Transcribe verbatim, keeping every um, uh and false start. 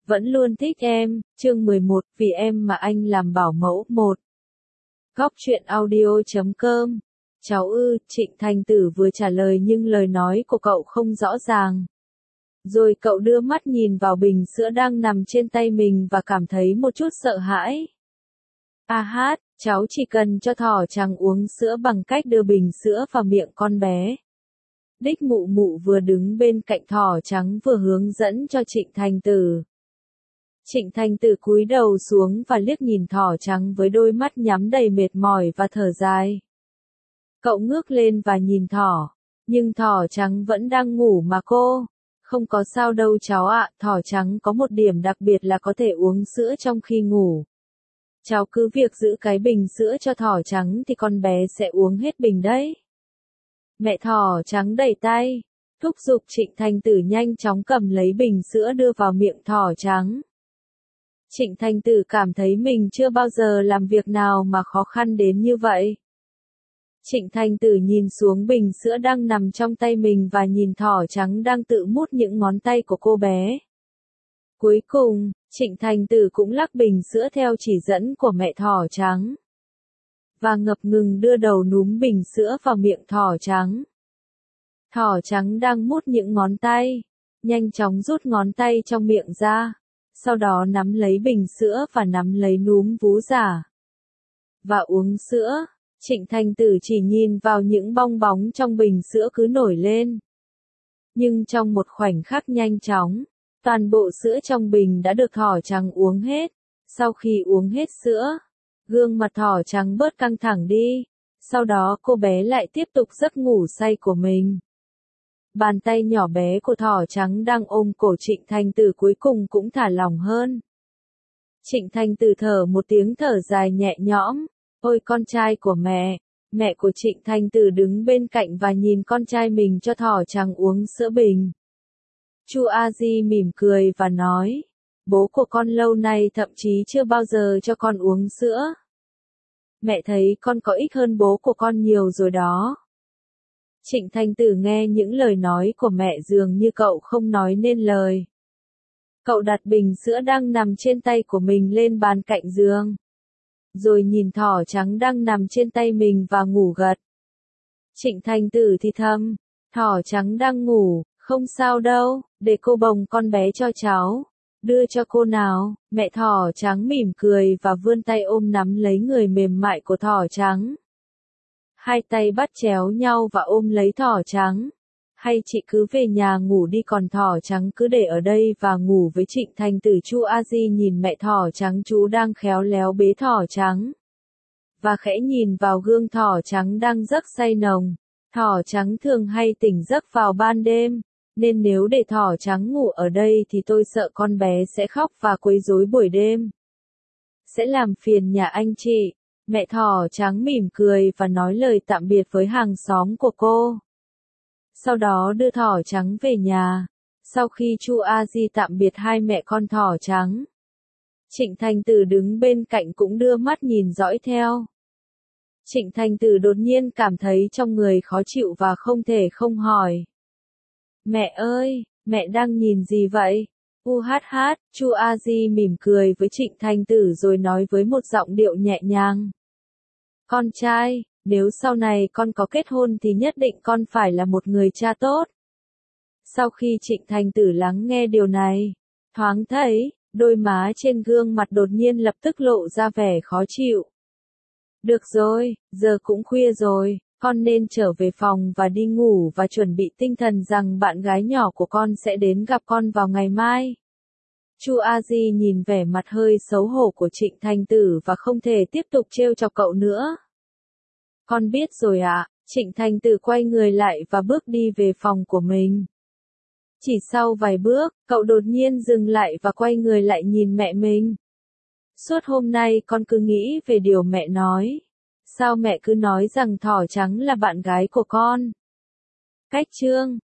vẫn luôn thích em, chương mười một, vì em mà anh làm bảo mẫu một. Góc truyện audio chấm com. Cháu ư, Trịnh Thành Tử vừa trả lời nhưng lời nói của cậu không rõ ràng. Rồi cậu đưa mắt nhìn vào bình sữa đang nằm trên tay mình và cảm thấy một chút sợ hãi. A hát, cháu chỉ cần cho thỏ trắng uống sữa bằng cách đưa bình sữa vào miệng con bé. Đích Mụ Mụ vừa đứng bên cạnh thỏ trắng vừa hướng dẫn cho Trịnh Thành Tử. Trịnh Thành Tử cúi đầu xuống và liếc nhìn thỏ trắng với đôi mắt nhắm đầy mệt mỏi và thở dài. Cậu ngước lên và nhìn thỏ, nhưng thỏ trắng vẫn đang ngủ mà cô. Không có sao đâu cháu ạ, thỏ trắng có một điểm đặc biệt là có thể uống sữa trong khi ngủ. Cháu cứ việc giữ cái bình sữa cho thỏ trắng thì con bé sẽ uống hết bình đấy. Mẹ thỏ trắng đẩy tay, thúc giục Trịnh Thành Tử nhanh chóng cầm lấy bình sữa đưa vào miệng thỏ trắng. Trịnh Thành Tử cảm thấy mình chưa bao giờ làm việc nào mà khó khăn đến như vậy. Trịnh Thành Tử nhìn xuống bình sữa đang nằm trong tay mình và nhìn thỏ trắng đang tự mút những ngón tay của cô bé. Cuối cùng, Trịnh Thành Tử cũng lắc bình sữa theo chỉ dẫn của mẹ thỏ trắng. Và ngập ngừng đưa đầu núm bình sữa vào miệng thỏ trắng. Thỏ trắng đang mút những ngón tay, nhanh chóng rút ngón tay trong miệng ra, sau đó nắm lấy bình sữa và nắm lấy núm vú giả. Và uống sữa, Trịnh Thành Tử chỉ nhìn vào những bong bóng trong bình sữa cứ nổi lên. Nhưng trong một khoảnh khắc nhanh chóng, toàn bộ sữa trong bình đã được thỏ trắng uống hết. Sau khi uống hết sữa, gương mặt thỏ trắng bớt căng thẳng đi, sau đó cô bé lại tiếp tục giấc ngủ say của mình. Bàn tay nhỏ bé của thỏ trắng đang ôm cổ Trịnh Thành Tử cuối cùng cũng thả lỏng hơn. Trịnh Thành Tử thở một tiếng thở dài nhẹ nhõm, ôi con trai của mẹ. Mẹ của Trịnh Thành Tử đứng bên cạnh và nhìn con trai mình cho thỏ trắng uống sữa bình. Chu A Di mỉm cười và nói, bố của con lâu nay thậm chí chưa bao giờ cho con uống sữa. Mẹ thấy con có ích hơn bố của con nhiều rồi đó. Trịnh Thành Tử nghe những lời nói của mẹ dường như cậu không nói nên lời. Cậu đặt bình sữa đang nằm trên tay của mình lên bàn cạnh giường. Rồi nhìn thỏ trắng đang nằm trên tay mình và ngủ gật. Trịnh Thành Tử thì thầm, thỏ trắng đang ngủ, không sao đâu, để cô bồng con bé cho cháu. Đưa cho cô nào, mẹ thỏ trắng mỉm cười và vươn tay ôm nắm lấy người mềm mại của thỏ trắng. Hai tay bắt chéo nhau và ôm lấy thỏ trắng. Hay chị cứ về nhà ngủ đi còn thỏ trắng cứ để ở đây và ngủ với Trịnh Thành Tử. Chu A Di nhìn mẹ thỏ trắng chú đang khéo léo bế thỏ trắng. Và khẽ nhìn vào gương thỏ trắng đang giấc say nồng. Thỏ trắng thường hay tỉnh giấc vào ban đêm. Nên nếu để thỏ trắng ngủ ở đây thì tôi sợ con bé sẽ khóc và quấy rối buổi đêm. Sẽ làm phiền nhà anh chị. Mẹ thỏ trắng mỉm cười và nói lời tạm biệt với hàng xóm của cô. Sau đó đưa thỏ trắng về nhà. Sau khi Chu A Di tạm biệt hai mẹ con thỏ trắng, Trịnh Thành Tử đứng bên cạnh cũng đưa mắt nhìn dõi theo. Trịnh Thành Tử đột nhiên cảm thấy trong người khó chịu và không thể không hỏi. Mẹ ơi, mẹ đang nhìn gì vậy? U hát hát, Chu A Di mỉm cười với Trịnh Thành Tử rồi nói với một giọng điệu nhẹ nhàng. Con trai, nếu sau này con có kết hôn thì nhất định con phải là một người cha tốt. Sau khi Trịnh Thành Tử lắng nghe điều này, thoáng thấy, đôi má trên gương mặt đột nhiên lập tức lộ ra vẻ khó chịu. Được rồi, giờ cũng khuya rồi, con nên trở về phòng và đi ngủ và chuẩn bị tinh thần rằng bạn gái nhỏ của con sẽ đến gặp con vào ngày mai. Chu A Di nhìn vẻ mặt hơi xấu hổ của Trịnh Thành Tử và không thể tiếp tục trêu chọc cậu nữa. Con biết rồi ạ, Trịnh Thành Tử quay người lại và bước đi về phòng của mình. Chỉ sau vài bước, cậu đột nhiên dừng lại và quay người lại nhìn mẹ mình. Suốt hôm nay con cứ nghĩ về điều mẹ nói. Sao mẹ cứ nói rằng thỏ trắng là bạn gái của con? Cách chương